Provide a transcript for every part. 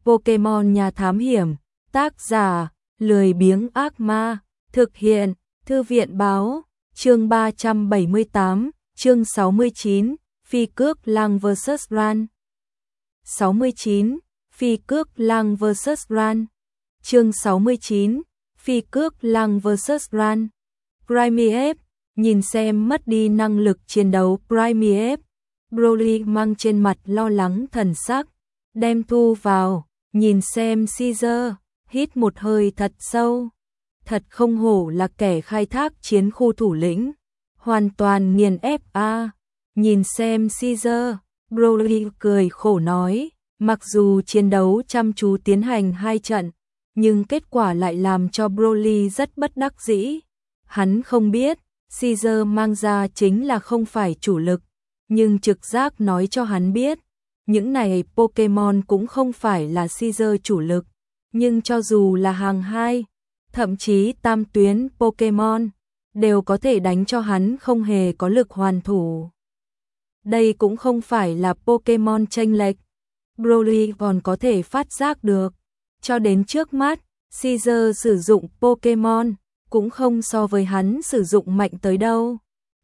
Pokemon Nhà Thám Hiểm, tác giả, lười biếng ác ma, thực hiện, Thư viện Báo, chương 378, chương 69, Phi Cước Lang vs Ran. 69, Phi Cước Lang vs Ran. Chương 69, Phi Cước Lang vs Ran. Primeape, nhìn xem mất đi năng lực chiến đấu Primeape. Broly mang trên mặt lo lắng thần sắc, đem thu vào, nhìn xem Caesar, hít một hơi thật sâu. Thật không hổ là kẻ khai thác chiến khu thủ lĩnh, hoàn toàn nghiền ép a. Nhìn xem Caesar, Broly cười khổ nói, mặc dù chiến đấu chăm chú tiến hành 2 trận, nhưng kết quả lại làm cho Broly rất bất đắc dĩ. Hắn không biết, Caesar mang ra chính là không phải chủ lực, nhưng trực giác nói cho hắn biết, những này Pokemon cũng không phải là Caesar chủ lực, nhưng cho dù là hàng 2, thậm chí tam tuyến Pokemon, đều có thể đánh cho hắn không hề có lực hoàn thủ. Đây cũng không phải là Pokemon chênh lệch, Broly còn có thể phát giác được. Cho đến trước mắt, Caesar sử dụng Pokemon, cũng không so với hắn sử dụng mạnh tới đâu.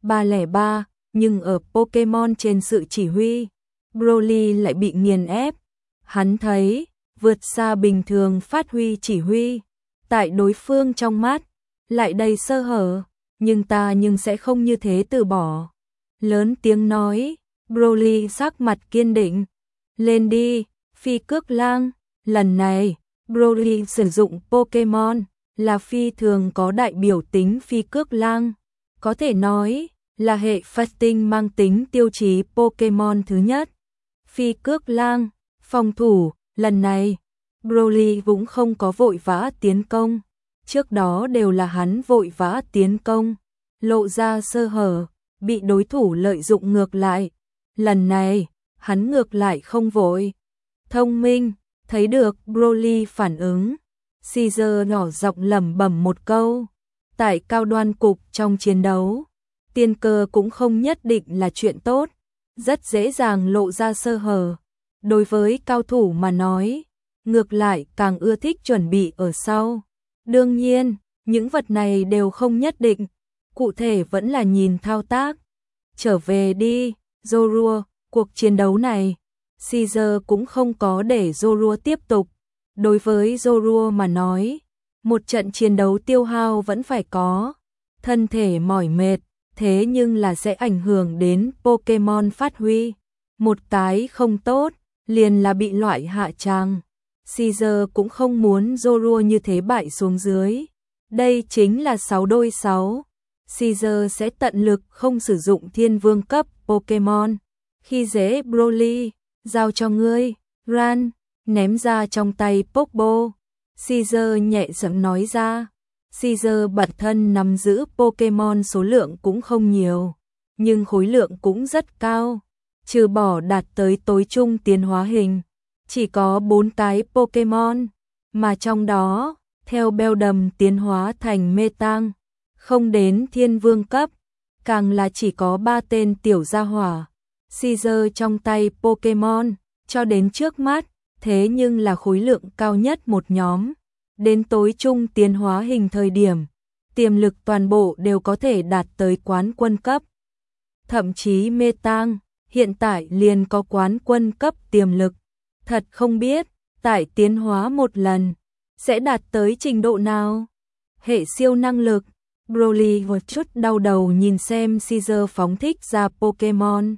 303, nhưng ở Pokemon trên sự chỉ huy, Broly lại bị nghiền ép. Hắn thấy, vượt xa bình thường phát huy chỉ huy, tại đối phương trong mắt, lại đầy sơ hở, nhưng ta sẽ không như thế từ bỏ. Lớn tiếng nói, Broly sắc mặt kiên định, lên đi, Phi Cước Lang. Lần này, Broly sử dụng Pokemon là phi thường có đại biểu tính Phi Cước Lang, có thể nói là hệ phát tinh mang tính tiêu chí Pokemon thứ nhất. Phi Cước Lang, phòng thủ, lần này, Broly cũng không có vội vã tiến công, trước đó đều là hắn vội vã tiến công, lộ ra sơ hở, bị đối thủ lợi dụng ngược lại. Lần này, hắn ngược lại không vội. Thông minh, thấy được Broly phản ứng, Caesar nhỏ giọng lẩm bẩm một câu. Tại cao đoan cục trong chiến đấu, tiên cơ cũng không nhất định là chuyện tốt, rất dễ dàng lộ ra sơ hở. Đối với cao thủ mà nói, ngược lại càng ưa thích chuẩn bị ở sau. Đương nhiên, những vật này đều không nhất định, cụ thể vẫn là nhìn thao tác. Trở về đi, Zorua, cuộc chiến đấu này, Caesar cũng không có để Zorua tiếp tục. Đối với Zorua mà nói, một trận chiến đấu tiêu hao vẫn phải có, thân thể mỏi mệt, thế nhưng là sẽ ảnh hưởng đến Pokemon phát huy. Một cái không tốt, liền là bị loại hạ tràng. Caesar cũng không muốn Zorua như thế bại xuống dưới. Đây chính là 6 đôi 6. Caesar sẽ tận lực không sử dụng thiên vương cấp Pokemon. Khi dễ Broly, giao cho ngươi, Ran, ném ra trong tay Pokeball. Caesar nhẹ giọng nói ra. Caesar bản thân nắm giữ Pokemon số lượng cũng không nhiều, nhưng khối lượng cũng rất cao. Trừ bỏ đạt tới tối trung tiến hóa hình, chỉ có 4 cái Pokemon, mà trong đó, theo Beldum tiến hóa thành Metang, không đến thiên vương cấp, càng là chỉ có 3 tên tiểu gia hỏa. Caesar trong tay Pokemon, cho đến trước mắt, thế nhưng là khối lượng cao nhất một nhóm. Đến tối trung tiến hóa hình thời điểm, tiềm lực toàn bộ đều có thể đạt tới quán quân cấp. Thậm chí Metang, hiện tại liền có quán quân cấp tiềm lực. Thật không biết, tại tiến hóa một lần, sẽ đạt tới trình độ nào? Hệ siêu năng lực, Broly một chút đau đầu nhìn xem Caesar phóng thích ra Pokemon.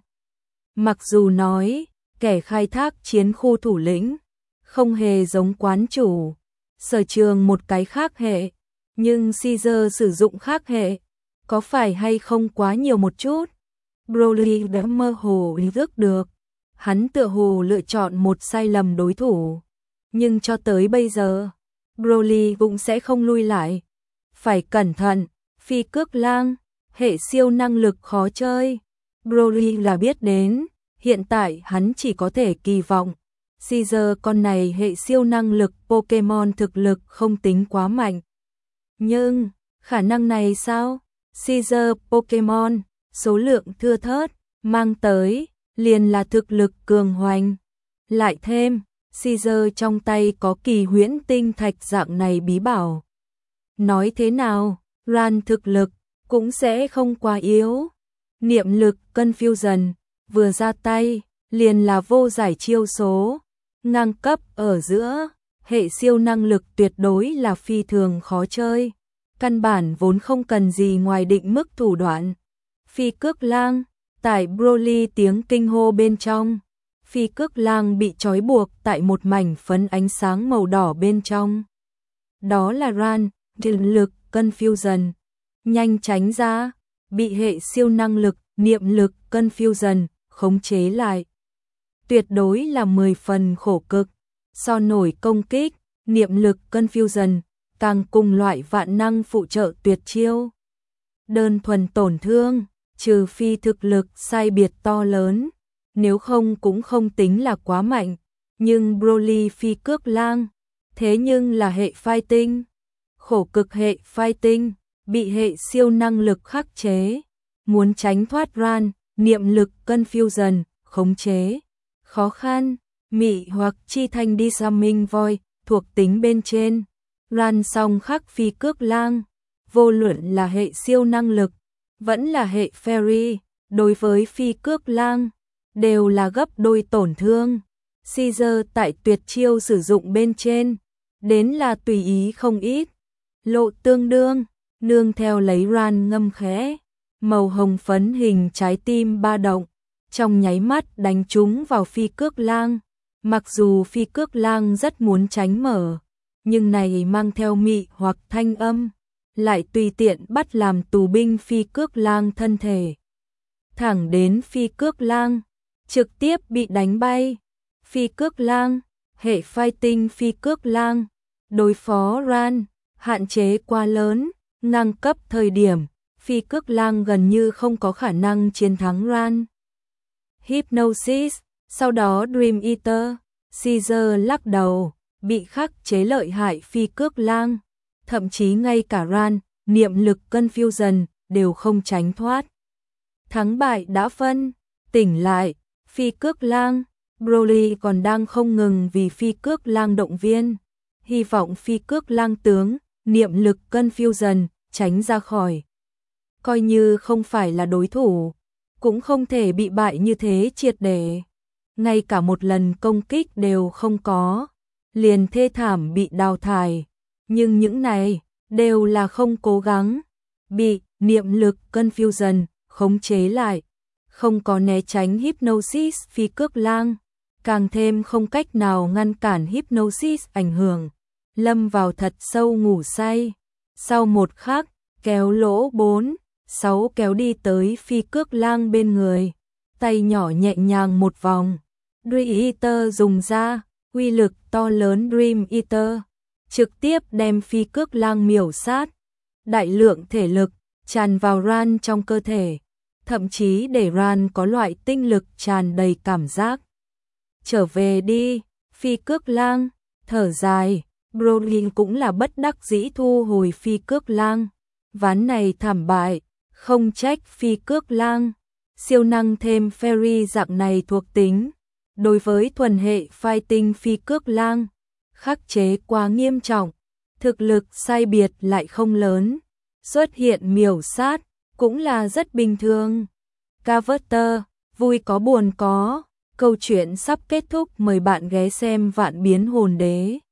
Mặc dù nói, kẻ khai thác chiến khu thủ lĩnh, không hề giống quán chủ, sở trường một cái khác hệ, nhưng Caesar sử dụng khác hệ, có phải hay không quá nhiều một chút? Broly đã mơ hồ ý thức được, hắn tựa hồ lựa chọn một sai lầm đối thủ, nhưng cho tới bây giờ, Broly cũng sẽ không lui lại. Phải cẩn thận, Phi Cước Lang, hệ siêu năng lực khó chơi. Broly là biết đến, hiện tại hắn chỉ có thể kỳ vọng. Caesar con này hệ siêu năng lực Pokemon thực lực không tính quá mạnh. Nhưng, khả năng này sao? Caesar Pokemon, số lượng thưa thớt, mang tới, liền là thực lực cường hoành. Lại thêm, Caesar trong tay có kỳ huyễn tinh thạch dạng này bí bảo. Nói thế nào, Ran thực lực cũng sẽ không quá yếu. Niệm lực Confusion vừa ra tay, liền là vô giải chiêu số, ngang cấp ở giữa, hệ siêu năng lực tuyệt đối là phi thường khó chơi. Căn bản vốn không cần gì ngoài định mức thủ đoạn. Phi cước lang, tại Broly tiếng kinh hô bên trong. Phi cước lang bị trói buộc tại một mảnh phấn ánh sáng màu đỏ bên trong. Đó là Ran, điện lực, Confusion. Nhanh tránh ra, bị hệ siêu năng lực, niệm lực, Confusion, khống chế lại. Tuyệt đối là 10 phần khổ cực. So nổi công kích, niệm lực, Confusion, càng cùng loại vạn năng phụ trợ tuyệt chiêu. Đơn thuần tổn thương, trừ phi thực lực sai biệt to lớn, nếu không cũng không tính là quá mạnh. Nhưng Broly phi cước lang, thế nhưng là hệ fighting. Khổ cực hệ fighting, bị hệ siêu năng lực khắc chế. Muốn tránh thoát Ran, niệm lực Confusion, khống chế. Khó khăn, mị hoặc chi thanh Disarming Void, thuộc tính bên trên. Ran song khắc phi cước lang, vô luận là hệ siêu năng lực, vẫn là hệ fairy, đối với phi cước lang, đều là gấp đôi tổn thương. Caesar tại tuyệt chiêu sử dụng bên trên, đến là tùy ý không ít. Lộ tương đương, nương theo lấy Ran ngâm khẽ, màu hồng phấn hình trái tim ba động, trong nháy mắt đánh trúng vào phi cước lang. Mặc dù phi cước lang rất muốn tránh mở, nhưng này mang theo mị hoặc thanh âm, lại tùy tiện bắt làm tù binh phi cước lang thân thể. Thẳng đến phi cước lang, trực tiếp bị đánh bay. Phi cước lang, hệ fighting phi cước lang, đối phó Ran, hạn chế quá lớn, ngang cấp thời điểm, phi cước lang gần như không có khả năng chiến thắng Ran. Hypnosis, sau đó Dream Eater, Caesar lắc đầu, bị khắc chế lợi hại phi cước lang, thậm chí ngay cả Ran, niệm lực Confusion, đều không tránh thoát. Thắng bại đã phân, tỉnh lại, phi cước lang, Broly còn đang không ngừng vì phi cước lang động viên, hy vọng phi cước lang tướng, niệm lực Confusion, tránh ra khỏi. Coi như không phải là đối thủ, cũng không thể bị bại như thế triệt để. Ngay cả một lần công kích đều không có, liền thê thảm bị đào thải. Nhưng những này, đều là không cố gắng, bị niệm lực Confusion, khống chế lại. Không có né tránh Hypnosis phi cước lang, càng thêm không cách nào ngăn cản Hypnosis ảnh hưởng. Lâm vào thật sâu ngủ say. Sau một khắc, kéo lỗ 4, 6 kéo đi tới phi cước lang bên người. Tay nhỏ nhẹ nhàng một vòng. Dream Eater dùng ra, uy lực to lớn Dream Eater. Trực tiếp đem phi cước lang miểu sát. Đại lượng thể lực, tràn vào Ran trong cơ thể. Thậm chí để Ran có loại tinh lực tràn đầy cảm giác. Trở về đi, phi cước lang, thở dài. Broly cũng là bất đắc dĩ thu hồi phi cước lang. Ván này thảm bại, không trách phi cước lang. Siêu năng thêm fairy dạng này thuộc tính. Đối với thuần hệ fighting phi cước lang, khắc chế quá nghiêm trọng. Thực lực sai biệt lại không lớn. Xuất hiện miểu sát, cũng là rất bình thường. Cavater, vui có buồn có. Câu chuyện sắp kết thúc, mời bạn ghé xem Vạn Biến Hồn Đế.